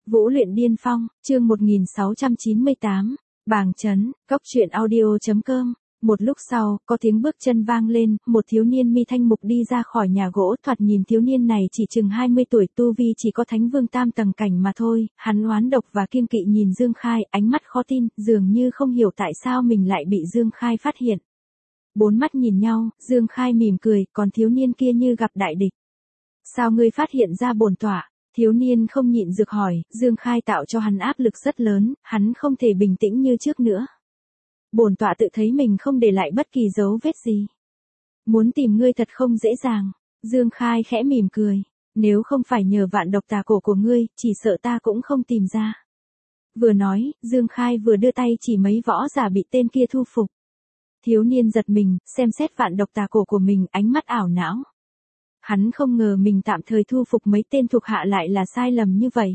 Vũ luyện điên phong, chương 1698, Bàng Trấn, Cốc truyện audio.com. Một lúc sau, có tiếng bước chân vang lên, một thiếu niên mi thanh mục đi ra khỏi nhà gỗ, thoạt nhìn thiếu niên này chỉ chừng 20 tuổi, tu vi chỉ có thánh vương tam tầng cảnh mà thôi, hắn oán độc và kiêng kỵ nhìn Dương Khai, ánh mắt khó tin, dường như không hiểu tại sao mình lại bị Dương Khai phát hiện. Bốn mắt nhìn nhau, Dương Khai mỉm cười, còn thiếu niên kia như gặp đại địch. Sao ngươi phát hiện ra bổn tọa? Thiếu niên không nhịn được hỏi, Dương Khai tạo cho hắn áp lực rất lớn, hắn không thể bình tĩnh như trước nữa. Bổn tọa tự thấy mình không để lại bất kỳ dấu vết gì. Muốn tìm ngươi thật không dễ dàng. Dương Khai khẽ mỉm cười, nếu không phải nhờ vạn độc tà cổ của ngươi, chỉ sợ ta cũng không tìm ra. Vừa nói, Dương Khai vừa đưa tay chỉ mấy võ giả bị tên kia thu phục. Thiếu niên giật mình, xem xét vạn độc tà cổ của mình, ánh mắt ảo não. Hắn không ngờ mình tạm thời thu phục mấy tên thuộc hạ lại là sai lầm như vậy.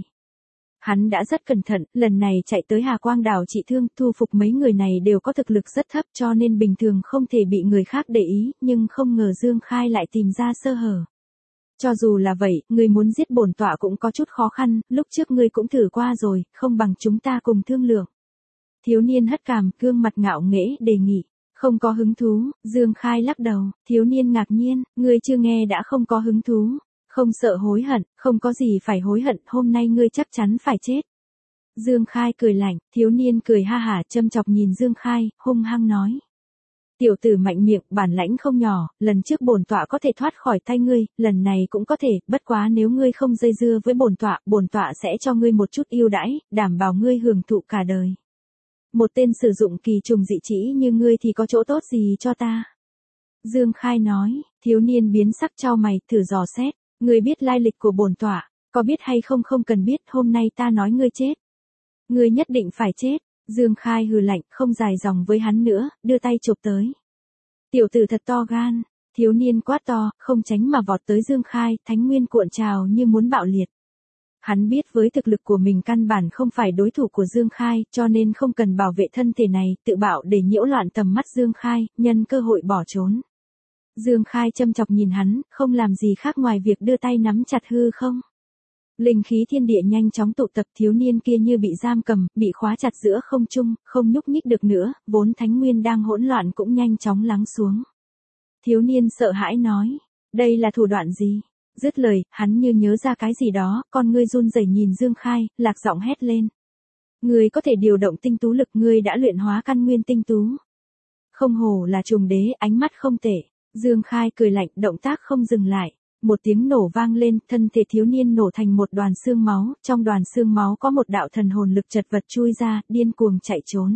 Hắn đã rất cẩn thận, lần này chạy tới Hà Quang đảo trị thương, thu phục mấy người này đều có thực lực rất thấp cho nên bình thường không thể bị người khác để ý, nhưng không ngờ Dương Khai lại tìm ra sơ hở. Cho dù là vậy, ngươi muốn giết bổn tọa cũng có chút khó khăn, lúc trước ngươi cũng thử qua rồi, không bằng chúng ta cùng thương lượng. Thiếu niên hất cằm, gương mặt ngạo nghễ, đề nghị. Không có hứng thú, Dương Khai lắc đầu, thiếu niên ngạc nhiên, ngươi chưa nghe đã không có hứng thú, không sợ hối hận, không có gì phải hối hận, hôm nay ngươi chắc chắn phải chết. Dương Khai cười lạnh, thiếu niên cười ha hả châm chọc nhìn Dương Khai, hung hăng nói. Tiểu tử mạnh miệng, bản lãnh không nhỏ, lần trước bổn tọa có thể thoát khỏi tay ngươi, lần này cũng có thể, bất quá nếu ngươi không dây dưa với bổn tọa sẽ cho ngươi một chút ưu đãi, đảm bảo ngươi hưởng thụ cả đời. Một tên sử dụng kỳ trùng dị trĩ như ngươi thì có chỗ tốt gì cho ta? Dương Khai nói, thiếu niên biến sắc chau mày, thử dò xét, ngươi biết lai lịch của bổn tọa, có biết hay không không cần biết, hôm nay ta nói ngươi chết. Ngươi nhất định phải chết, Dương Khai hừ lạnh, không dài dòng với hắn nữa, đưa tay chụp tới. Tiểu tử thật to gan, thiếu niên quát to, không tránh mà vọt tới Dương Khai, thánh nguyên cuộn trào như muốn bạo liệt. Hắn biết với thực lực của mình căn bản không phải đối thủ của Dương Khai, cho nên không cần bảo vệ thân thể này, tự bạo để nhiễu loạn tầm mắt Dương Khai, nhân cơ hội bỏ trốn. Dương Khai châm chọc nhìn hắn, không làm gì khác ngoài việc đưa tay nắm chặt hư không. Linh khí thiên địa nhanh chóng tụ tập, thiếu niên kia như bị giam cầm, bị khóa chặt giữa không trung, không nhúc nhích được nữa, vốn thánh nguyên đang hỗn loạn cũng nhanh chóng lắng xuống. Thiếu niên sợ hãi nói, đây là thủ đoạn gì? Dứt lời, hắn như nhớ ra cái gì đó, con ngươi run rẩy nhìn Dương Khai, lạc giọng hét lên. Ngươi có thể điều động tinh tú lực, ngươi đã luyện hóa căn nguyên tinh tú. Không hổ là trùng đế, ánh mắt không tệ. Dương Khai cười lạnh, động tác không dừng lại. Một tiếng nổ vang lên, thân thể thiếu niên nổ thành một đoàn xương máu, trong đoàn xương máu có một đạo thần hồn lực chật vật chui ra, điên cuồng chạy trốn.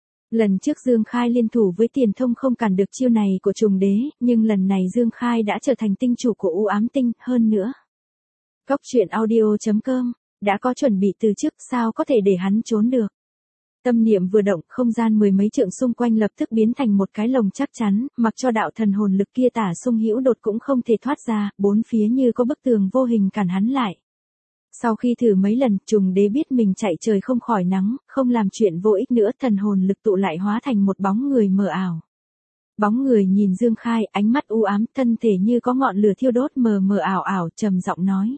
Lần trước Dương Khai liên thủ với Tiền Thông không cản được chiêu này của trùng đế, nhưng lần này Dương Khai đã trở thành tinh chủ của U Ám Tinh, hơn nữa. Cốc truyện audio.com, đã có chuẩn bị từ trước, sao có thể để hắn trốn được. Tâm niệm vừa động, không gian mười mấy trượng xung quanh lập tức biến thành một cái lồng chắc chắn, mặc cho đạo thần hồn lực kia tả xung hữu đột cũng không thể thoát ra, bốn phía như có bức tường vô hình cản hắn lại. Sau khi thử mấy lần, trùng đế biết mình chạy trời không khỏi nắng, không làm chuyện vô ích nữa, thần hồn lực tụ lại hóa thành một bóng người mờ ảo. Bóng người nhìn Dương Khai, ánh mắt u ám, thân thể như có ngọn lửa thiêu đốt mờ mờ ảo ảo, trầm giọng nói.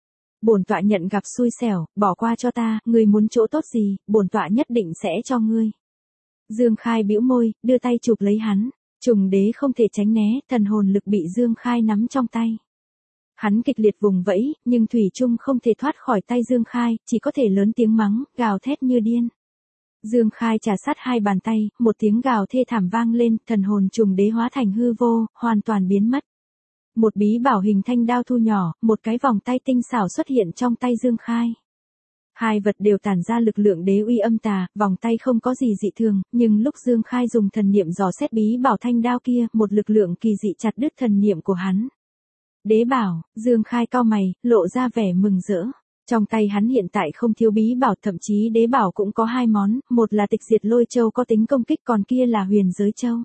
Bổn tọa nhận gặp xui xẻo, bỏ qua cho ta, ngươi muốn chỗ tốt gì, bổn tọa nhất định sẽ cho ngươi. Dương Khai bĩu môi, đưa tay chụp lấy hắn, trùng đế không thể tránh né, thần hồn lực bị Dương Khai nắm trong tay. Hắn kịch liệt vùng vẫy, nhưng thủy chung không thể thoát khỏi tay Dương Khai, chỉ có thể lớn tiếng mắng, gào thét như điên. Dương Khai trà sát hai bàn tay, một tiếng gào thê thảm vang lên, thần hồn trùng đế hóa thành hư vô, hoàn toàn biến mất. Một bí bảo hình thanh đao thu nhỏ, một cái vòng tay tinh xảo xuất hiện trong tay Dương Khai. Hai vật đều tản ra lực lượng đế uy âm tà, vòng tay không có gì dị thường, nhưng lúc Dương Khai dùng thần niệm dò xét bí bảo thanh đao kia, một lực lượng kỳ dị chặt đứt thần niệm của hắn. Đế bảo, Dương Khai cau mày, lộ ra vẻ mừng rỡ. Trong tay hắn hiện tại không thiếu bí bảo, thậm chí đế bảo cũng có hai món, một là tịch diệt lôi châu có tính công kích, còn kia là huyền giới châu.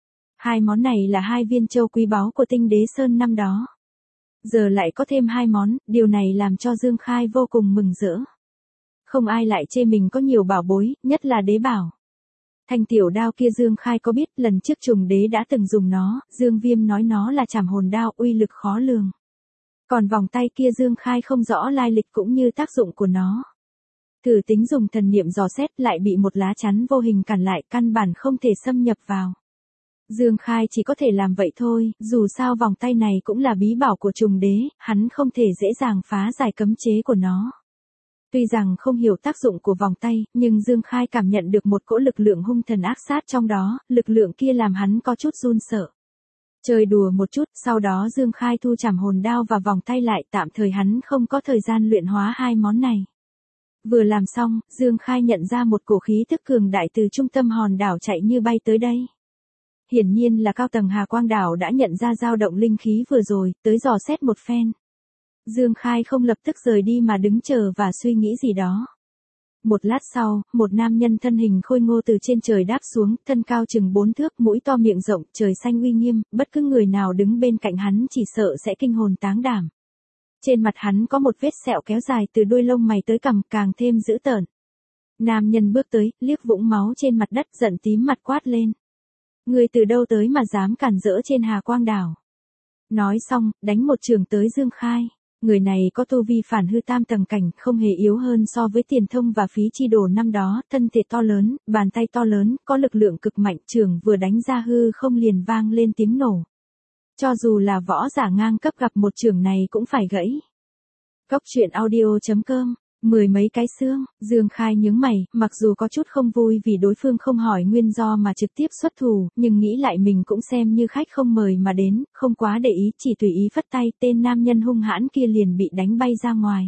Hai món này là hai viên châu quý báu của Tinh Đế Sơn năm đó. Giờ lại có thêm hai món, điều này làm cho Dương Khai vô cùng mừng rỡ. Không ai lại chê mình có nhiều bảo bối, nhất là đế bảo. Thanh tiểu đao kia Dương Khai có biết, lần trước trùng đế đã từng dùng nó, Dương Viêm nói nó là trảm hồn đao, uy lực khó lường. Còn vòng tay kia Dương Khai không rõ lai lịch cũng như tác dụng của nó. Thử tính dùng thần niệm dò xét lại bị một lá chắn vô hình cản lại, căn bản không thể xâm nhập vào. Dương Khai chỉ có thể làm vậy thôi, dù sao vòng tay này cũng là bí bảo của trùng đế, hắn không thể dễ dàng phá giải cấm chế của nó. Tuy rằng không hiểu tác dụng của vòng tay, nhưng Dương Khai cảm nhận được một cỗ lực lượng hung thần ác sát trong đó, lực lượng kia làm hắn có chút run sợ. Chơi đùa một chút, sau đó Dương Khai thu trảm hồn đao và vòng tay lại, tạm thời hắn không có thời gian luyện hóa hai món này. Vừa làm xong, Dương Khai nhận ra một cổ khí tức cường đại từ trung tâm hòn đảo chạy như bay tới đây. Hiển nhiên là cao tầng Hà Quang đảo đã nhận ra dao động linh khí vừa rồi, tới dò xét một phen. Dương Khai không lập tức rời đi mà đứng chờ và suy nghĩ gì đó. Một lát sau, một nam nhân thân hình khôi ngô từ trên trời đáp xuống, thân cao chừng 4 thước, mũi to miệng rộng, trời xanh uy nghiêm, bất cứ người nào đứng bên cạnh hắn chỉ sợ sẽ kinh hồn táng đảm. Trên mặt hắn có một vết sẹo kéo dài từ đuôi lông mày tới cằm, càng thêm dữ tợn. Nam nhân bước tới, liếc vũng máu trên mặt đất, giận tím mặt quát lên. Người từ đâu tới mà dám cản rỡ trên Hà Quang đảo? Nói xong, đánh một chưởng tới Dương Khai. Người này có tu vi phản hư tam tầng cảnh, không hề yếu hơn so với Tiền Thông và Phí Chi Đồ năm đó, thân thể to lớn, bàn tay to lớn, có lực lượng cực mạnh, chưởng vừa đánh ra hư không liền vang lên tiếng nổ. Cho dù là võ giả ngang cấp gặp một chưởng này cũng phải gãy. Cốc truyện audio.com. Mười mấy cái xương, Dương Khai nhướng mày, mặc dù có chút không vui vì đối phương không hỏi nguyên do mà trực tiếp xuất thủ, nhưng nghĩ lại mình cũng xem như khách không mời mà đến, không quá để ý, chỉ tùy ý phất tay, tên nam nhân hung hãn kia liền bị đánh bay ra ngoài.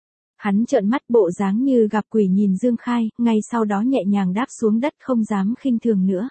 Hắn trợn mắt bộ dáng như gặp quỷ nhìn Dương Khai, ngay sau đó nhẹ nhàng đáp xuống đất không dám khinh thường nữa.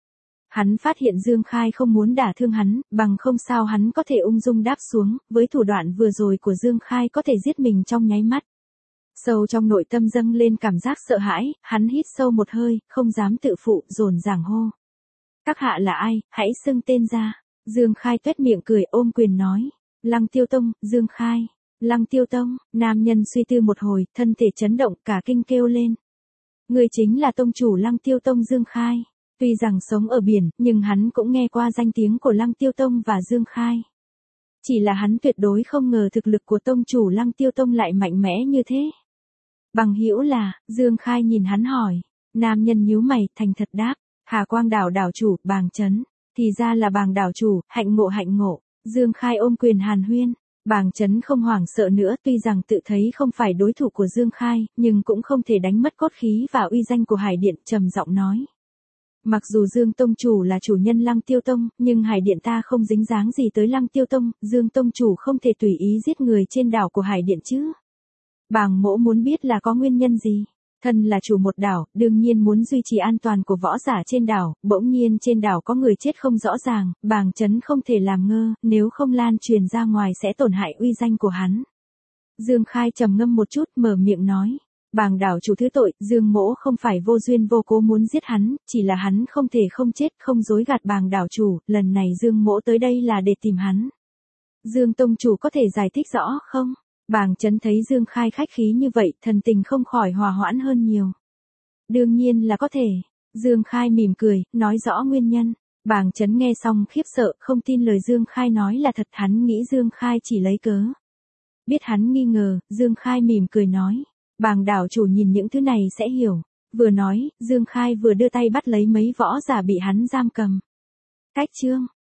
Hắn phát hiện Dương Khai không muốn đả thương hắn, bằng không sao hắn có thể ung dung đáp xuống, với thủ đoạn vừa rồi của Dương Khai có thể giết mình trong nháy mắt. Sâu trong nội tâm dâng lên cảm giác sợ hãi, hắn hít sâu một hơi, không dám tự phụ, dồn dàng hô. Các hạ là ai, hãy xưng tên ra. Dương Khai tuét miệng cười ôm quyền nói. Lăng Tiêu Tông, Dương Khai. Lăng Tiêu Tông, nam nhân suy tư một hồi, thân thể chấn động cả kinh kêu lên. Người chính là tông chủ Lăng Tiêu Tông Dương Khai. Tuy rằng sống ở biển, nhưng hắn cũng nghe qua danh tiếng của Lăng Tiêu Tông và Dương Khai. Chỉ là hắn tuyệt đối không ngờ thực lực của tông chủ Lăng Tiêu Tông lại mạnh mẽ như thế. Bằng hữu là, Dương Khai nhìn hắn hỏi. Nam nhân nhíu mày, thành thật đáp. Hà Quang đảo đảo chủ, Bàng Chấn. Thì ra là Bàng đảo chủ, hạnh ngộ hạnh ngộ. Dương Khai ôm quyền hàn huyên. Bàng Chấn không hoảng sợ nữa, tuy rằng tự thấy không phải đối thủ của Dương Khai, nhưng cũng không thể đánh mất cốt khí và uy danh của Hải Điện, trầm giọng nói. Mặc dù Dương Tông chủ là chủ nhân Lăng Tiêu Tông, nhưng Hải Điện ta không dính dáng gì tới Lăng Tiêu Tông, Dương Tông chủ không thể tùy ý giết người trên đảo của Hải Điện chứ. Bàng mỗ muốn biết là có nguyên nhân gì. Thân là chủ một đảo, đương nhiên muốn duy trì an toàn của võ giả trên đảo, bỗng nhiên trên đảo có người chết không rõ ràng, Bàng Chấn không thể làm ngơ, nếu không lan truyền ra ngoài sẽ tổn hại uy danh của hắn. Dương Khai trầm ngâm một chút, mở miệng nói. Bàng đảo chủ thứ tội, Dương mỗ không phải vô duyên vô cố muốn giết hắn, chỉ là hắn không thể không chết, không dối gạt Bàng đảo chủ, lần này Dương mỗ tới đây là để tìm hắn. Dương tông chủ có thể giải thích rõ không? Bàng Chấn thấy Dương Khai khách khí như vậy, thần tình không khỏi hòa hoãn hơn nhiều. Đương nhiên là có thể. Dương Khai mỉm cười, nói rõ nguyên nhân. Bàng Chấn nghe xong khiếp sợ, không tin lời Dương Khai nói là thật, hắn nghĩ Dương Khai chỉ lấy cớ. Biết hắn nghi ngờ, Dương Khai mỉm cười nói. Bàng đảo chủ nhìn những thứ này sẽ hiểu. Vừa nói, Dương Khai vừa đưa tay bắt lấy mấy võ giả bị hắn giam cầm. Cách chương.